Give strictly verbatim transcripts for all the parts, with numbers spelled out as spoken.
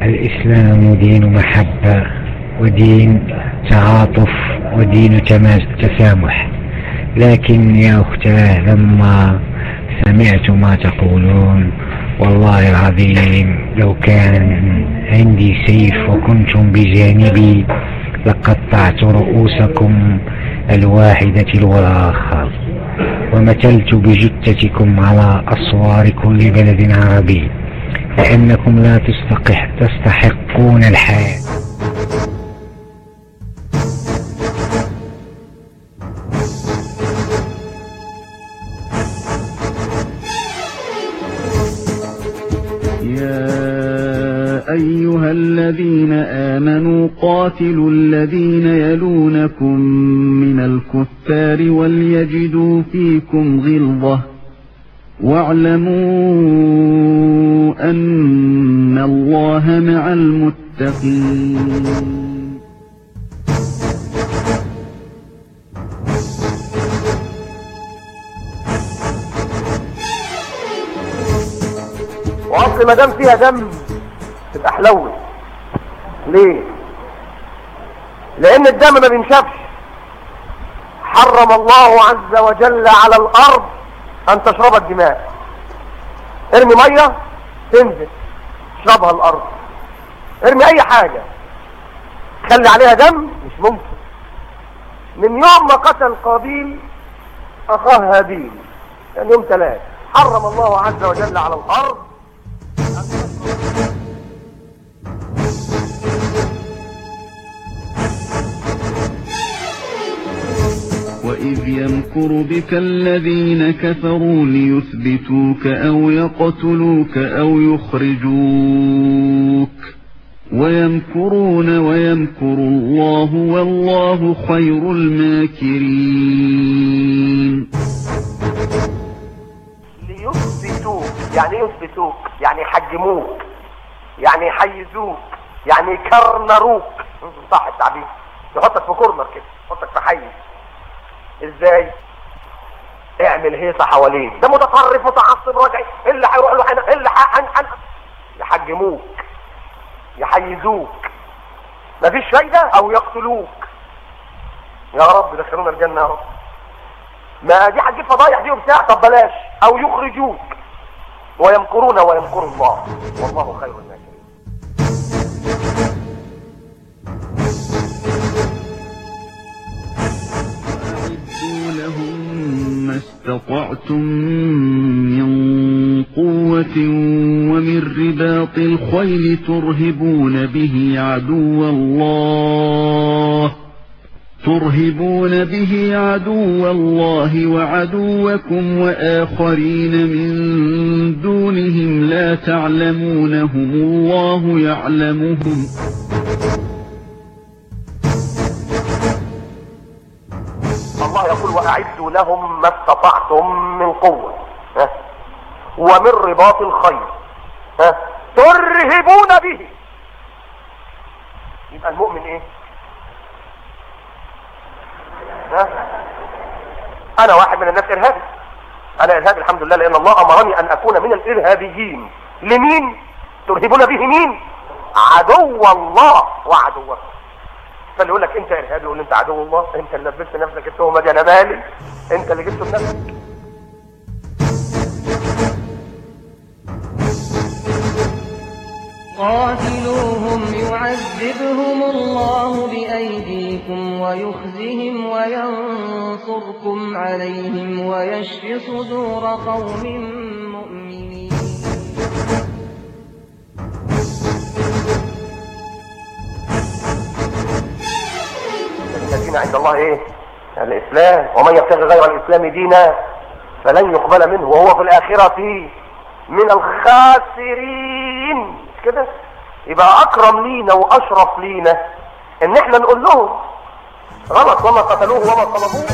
الإسلام دين محبة ودين تعاطف ودين تسامح. لكن يا أختاه لما سمعت ما تقولون والله العظيم لو كان عندي سيف وكنتم بجانبي لقطعت رؤوسكم الواحدة والآخر ومثلت بجثتكم على أسوار كل بلد عربي، لأنكم لا تستحقون الحياة. يا أيها الذين آمنوا قاتلوا الذين يلونكم من الكفار وليجدوا فيكم غلظة واعلموا أن الله مع المتقين. وأصل ما دام فيها دم تبقى حلوة. ليه؟ لأن الدم ما بينشفش. حرم الله عز وجل على الأرض أن تشرب الدماء. ارمي مية تنزل تشربها الأرض، ارمي أي حاجة خلي عليها دم مش ممكن. من يوم ما قتل قابيل أخاه هابيل يعني يوم ثلاث حرم الله عز وجل على الأرض. وإذ يمكر بك الذين كفروا ليثبتوك أو يقتلوك أو يخرجوك ويمكرون ويمكر الله والله خير الماكرين. ليثبتوك يعني يثبتوك يعني يحجموك يعني يحيزوك يعني يكرنروك، صح التعبير، يحطك في كورنر كده، يحطك في حيز. ازاي؟ اعمل هيصة حوالين ده متطرف متعصب رجعي اللي هيروح له حنا اللي حن يحجموك يحيزوك مفيش فايدة او يقتلوك. يا رب دخلونا الجنة يا رب. ما دي هتجيب فضايح دي وبتاع، طب بلاش. او يخرجوك ويمكرون ويمكر الله والله خير الماكرين. لهم ما استطعتم من قوة ومن رباط الخيل ترهبون به عدو الله ترهبون به عدو الله وعدوكم وآخرين من دونهم لا تعلمونهم الله يعلمهم. الله يقول وأعدوا لهم ما استطعتم من قوة ها؟ ومن رباط الخيل ها؟ ترهبون به. يبقى المؤمن ايه؟ ها؟ انا واحد من الناس ارهابي، انا ارهابي الحمد لله، لان الله امرني ان اكون من الارهابيين. لمين ترهبون به؟ مين؟ عدو الله وعدوكم. فاللي يقول لك انت ارهابي يقول انت عدو الله، انت اللي لبست نفسك التهمه دي، انا مالي، انت اللي جبته بنفسك. قاتلوهم يعذبهم الله بأيديكم ويخزهم وينصركم عليهم ويشف صدور قوم مؤمنين. الدين عند الله ايه؟ الاسلام. ومن يبتغي غير الاسلام دينا فلن يقبل منه وهو في الاخرة من الخاسرين. كده يبقى اكرم لينا واشرف لينا ان احنا نقول لهم غلط وما قتلوه وما طلبوه.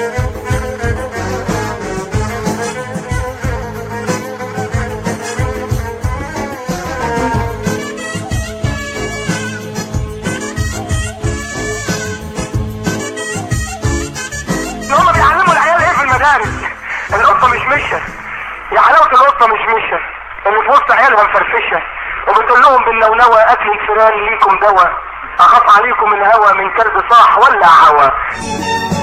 هم بيعلموا العيال ايه في المدارس؟ القطه مش مشه، يا حلاوه القطه مش مشه اللي في وسط عيالها مفرفشه، وبتقول لهم بالنونوة اكل الفيران ليكم دواء، اخاف عليكم الهوى من كلب صاح ولا عوى.